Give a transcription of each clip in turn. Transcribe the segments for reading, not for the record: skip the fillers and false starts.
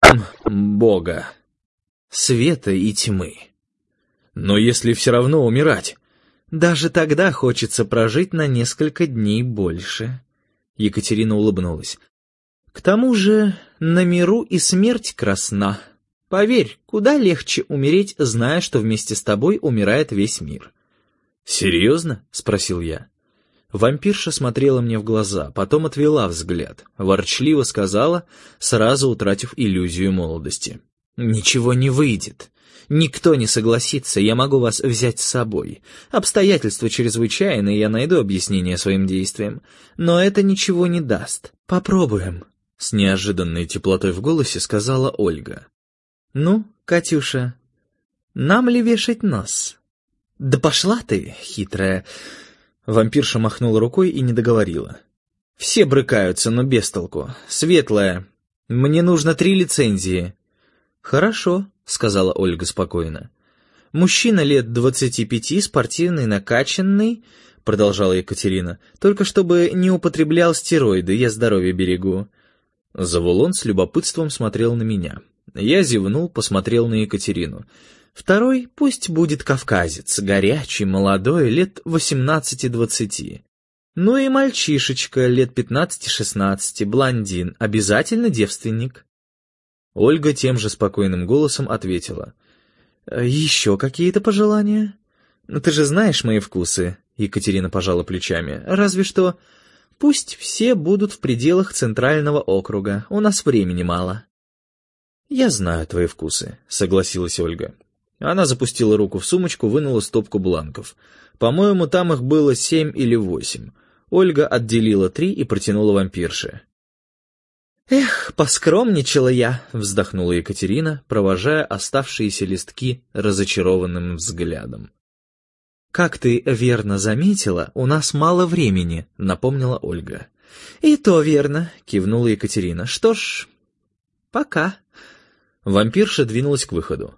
Бога, света и тьмы. Но если все равно умирать, даже тогда хочется прожить на несколько дней больше. Екатерина улыбнулась. К тому же на миру и смерть красна. Поверь, куда легче умереть, зная, что вместе с тобой умирает весь мир. «Серьезно?» — спросил я. Вампирша смотрела мне в глаза, потом отвела взгляд, ворчливо сказала, сразу утратив иллюзию молодости. «Ничего не выйдет. Никто не согласится, я могу вас взять с собой. Обстоятельства чрезвычайные, я найду объяснение своим действиям. Но это ничего не даст. Попробуем», — с неожиданной теплотой в голосе сказала Ольга. «Ну, Катюша, нам ли вешать нос?» «Да пошла ты, хитрая!» Вампирша махнула рукой и не договорила. «Все брыкаются, но без толку. Светлая, мне нужно 3 лицензии». «Хорошо», — сказала Ольга спокойно. «Мужчина лет 25, спортивный, накачанный», — продолжала Екатерина, «только чтобы не употреблял стероиды, я здоровье берегу». Завулон с любопытством смотрел на меня. Я зевнул, посмотрел на Екатерину. «Второй пусть будет кавказец, горячий, молодой, лет 18-20. Ну и мальчишечка, лет 15-16, блондин, обязательно девственник». Ольга тем же спокойным голосом ответила. «Еще какие-то пожелания?» «Ты же знаешь мои вкусы», — Екатерина пожала плечами. «Разве что пусть все будут в пределах центрального округа, у нас времени мало». «Я знаю твои вкусы», — согласилась Ольга. Она запустила руку в сумочку, вынула стопку бланков. По-моему, там их было 7 или 8. Ольга отделила 3 и протянула вампирше. «Эх, поскромничала я», — вздохнула Екатерина, провожая оставшиеся листки разочарованным взглядом. «Как ты верно заметила, у нас мало времени», — напомнила Ольга. «И то верно», — кивнула Екатерина. «Что ж, пока». Вампирша двинулась к выходу.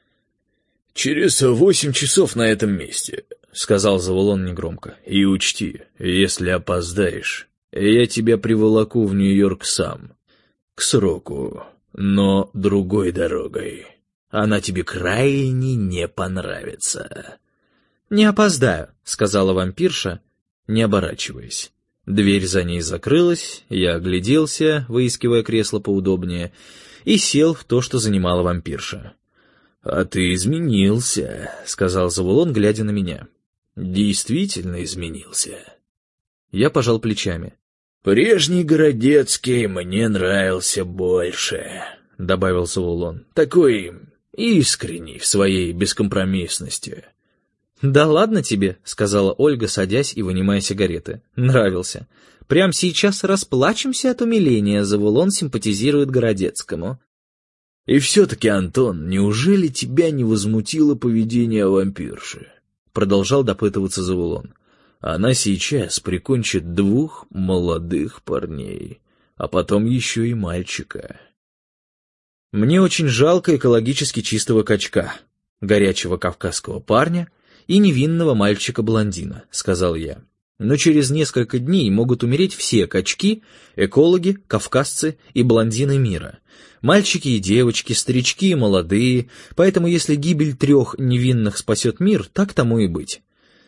«Через 8 часов на этом месте», — сказал Завулон негромко. «И учти, если опоздаешь, я тебя приволоку в Нью-Йорк сам. К сроку, но другой дорогой. Она тебе крайне не понравится». «Не опоздаю», — сказала вампирша, не оборачиваясь. Дверь за ней закрылась, я огляделся, выискивая кресло поудобнее, и сел в то, что занимала вампирша. «А ты изменился», — сказал Завулон, глядя на меня. «Действительно изменился». Я пожал плечами. «Прежний Городецкий мне нравился больше», — добавил Завулон. «Такой искренний в своей бескомпромиссности». «Да ладно тебе», — сказала Ольга, садясь и вынимая сигареты. «Нравился. Прямо сейчас расплачемся от умиления, Завулон симпатизирует Городецкому». «И все-таки, Антон, неужели тебя не возмутило поведение вампирши?» Продолжал допытываться Завулон. «Она сейчас прикончит 2 молодых парней, а потом еще и мальчика». «Мне очень жалко экологически чистого качка, горячего кавказского парня и невинного мальчика-блондина», — сказал я. «Но через несколько дней могут умереть все качки, экологи, кавказцы и блондины мира. Мальчики и девочки, старички и молодые, поэтому если гибель 3 невинных спасет мир, так тому и быть».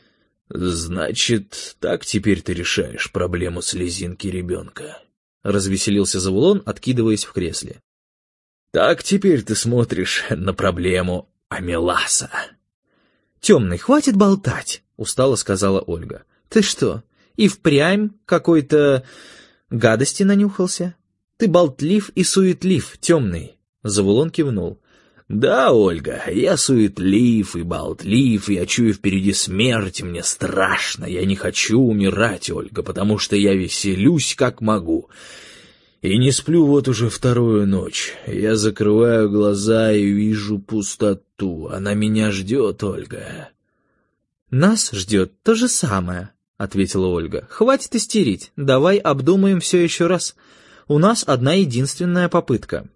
«Значит, так теперь ты решаешь проблему слезинки ребенка?» — развеселился Завулон, откидываясь в кресле. «Так теперь ты смотришь на проблему Амеласа». «Темный, хватит болтать», — устало сказала Ольга. «Ты что, и впрямь какой-то гадости нанюхался? Ты болтлив и суетлив, Темный». Завулон кивнул. «Да, Ольга, я суетлив и болтлив, я чую впереди смерть, мне страшно, я не хочу умирать, Ольга, потому что я веселюсь как могу. И не сплю вот уже 2-ю ночь, я закрываю глаза и вижу пустоту, она меня ждет, Ольга». «Нас ждет то же самое», — ответила Ольга. «Хватит истерить, давай обдумаем все еще раз. У нас одна единственная попытка».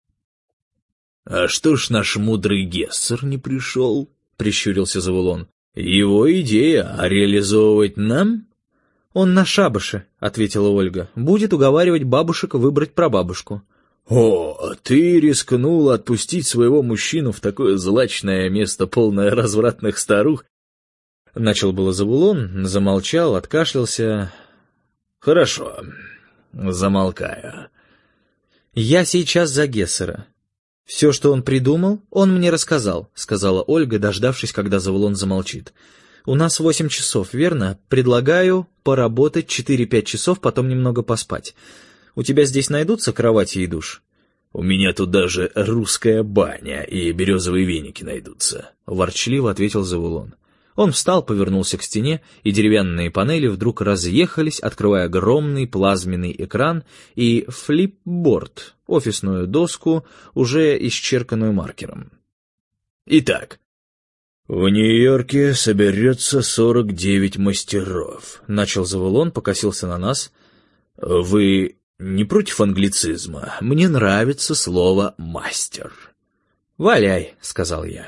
«А что ж наш мудрый Гессер не пришел?» — прищурился Завулон. «Его идея реализовывать нам?» «Он на шабаше», — ответила Ольга. «Будет уговаривать бабушек выбрать прабабушку». «О, ты рискнул отпустить своего мужчину в такое злачное место, полное развратных старух?» Начал было Завулон, замолчал, откашлялся. «Хорошо, замолкаю». «Я сейчас за Гессера. Все, что он придумал, он мне рассказал», — сказала Ольга, дождавшись, когда Завулон замолчит. «У нас 8 часов, верно? Предлагаю поработать 4-5 часов, потом немного поспать. У тебя здесь найдутся кровати и душ?» «У меня тут даже русская баня и березовые веники найдутся», — ворчливо ответил Завулон. Он встал, повернулся к стене, и деревянные панели вдруг разъехались, открывая огромный плазменный экран и флипборд, офисную доску, уже исчерканную маркером. «Итак, в Нью-Йорке соберется 49 мастеров», — начал Завулон, покосился на нас. «Вы не против англицизма? Мне нравится слово «мастер». «Валяй», — сказал я.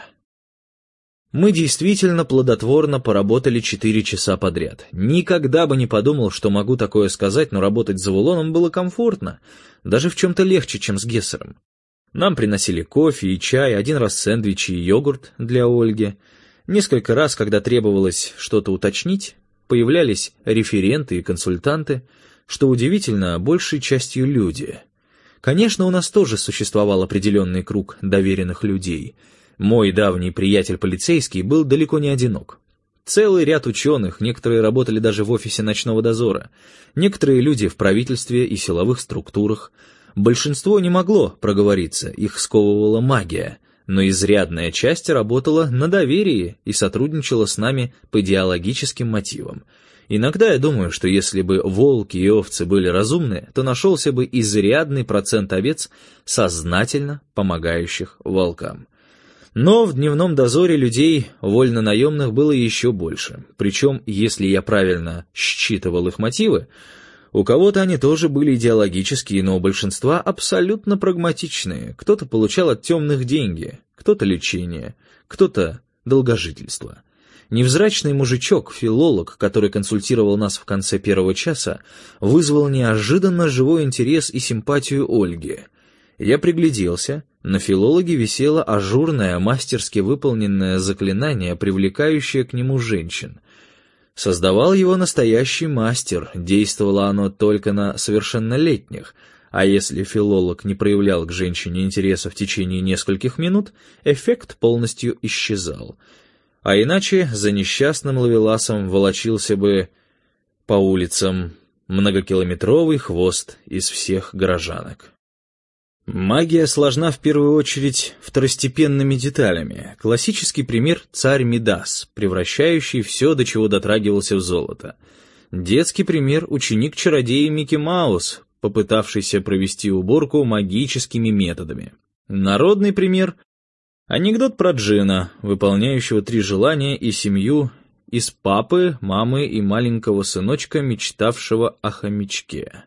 Мы действительно плодотворно поработали 4 часа подряд. Никогда бы не подумал, что могу такое сказать, но работать с Завулоном было комфортно, даже в чем-то легче, чем с Гессером. Нам приносили кофе и чай, один раз сэндвичи и йогурт для Ольги. Несколько раз, когда требовалось что-то уточнить, появлялись референты и консультанты, что удивительно, большей частью люди. Конечно, у нас тоже существовал определенный круг доверенных людей. Мой давний приятель-полицейский был далеко не одинок. Целый ряд ученых, некоторые работали даже в офисе ночного дозора, некоторые люди в правительстве и силовых структурах. Большинство не могло проговориться, их сковывала магия, но изрядная часть работала на доверии и сотрудничала с нами по идеологическим мотивам. Иногда я думаю, что если бы волки и овцы были разумны, то нашелся бы изрядный процент овец, сознательно помогающих волкам. Но в дневном дозоре людей вольнонаемных было еще больше. Причем, если я правильно считывал их мотивы, у кого-то они тоже были идеологические, но у большинства абсолютно прагматичные. Кто-то получал от темных деньги, кто-то лечение, кто-то долгожительство. Невзрачный мужичок, филолог, который консультировал нас в конце первого часа, вызвал неожиданно живой интерес и симпатию Ольги. Я пригляделся. На филологе висело ажурное, мастерски выполненное заклинание, привлекающее к нему женщин. Создавал его настоящий мастер, действовало оно только на совершеннолетних, а если филолог не проявлял к женщине интереса в течение нескольких минут, эффект полностью исчезал. А иначе за несчастным ловеласом волочился бы по улицам многокилометровый хвост из всех горожанок. Магия сложна в первую очередь второстепенными деталями. Классический пример — царь Мидас, превращающий все, до чего дотрагивался, в золото. Детский пример — ученик-чародея Микки Маус, попытавшийся провести уборку магическими методами. Народный пример — анекдот про джина, выполняющего 3 желания и семью из папы, мамы и маленького сыночка, мечтавшего о хомячке.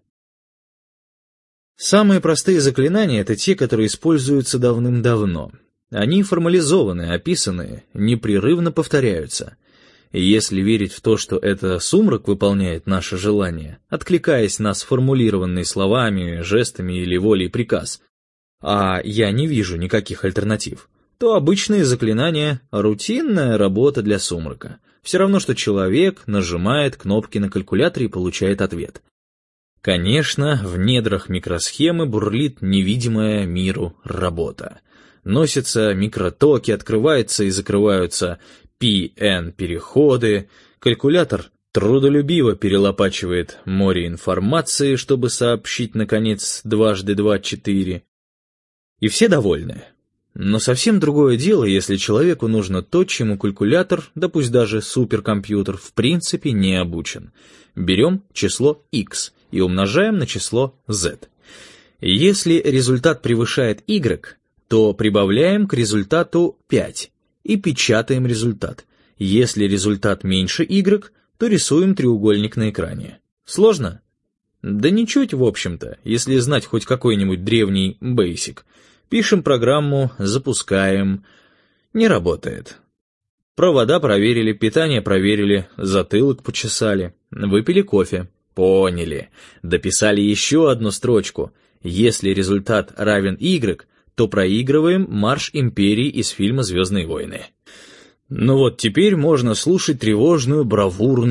Самые простые заклинания — это те, которые используются давным-давно. Они формализованы, описаны, непрерывно повторяются. И если верить в то, что это сумрак выполняет наше желание, откликаясь на сформулированные словами, жестами или волей приказ, а я не вижу никаких альтернатив, то обычные заклинания — рутинная работа для сумрака. Все равно, что человек нажимает кнопки на калькуляторе и получает ответ. Конечно, в недрах микросхемы бурлит невидимая миру работа. Носятся микротоки, открываются и закрываются PN-переходы, калькулятор трудолюбиво перелопачивает море информации, чтобы сообщить, наконец, 2 × 2 = 4. И все довольны. Но совсем другое дело, если человеку нужно то, чему калькулятор, да пусть даже суперкомпьютер, в принципе не обучен. Берем число x и умножаем на число z. Если результат превышает y, то прибавляем к результату 5 и печатаем результат. Если результат меньше y, то рисуем треугольник на экране. Сложно? Да ничуть, в общем-то, если знать хоть какой-нибудь древний Basic. Пишем программу, запускаем. Не работает. Провода проверили, питание проверили, затылок почесали, выпили кофе. Поняли. Дописали еще одну строчку. Если результат равен Y, то проигрываем марш Империи из фильма «Звездные войны». Ну вот теперь можно слушать тревожную бравурную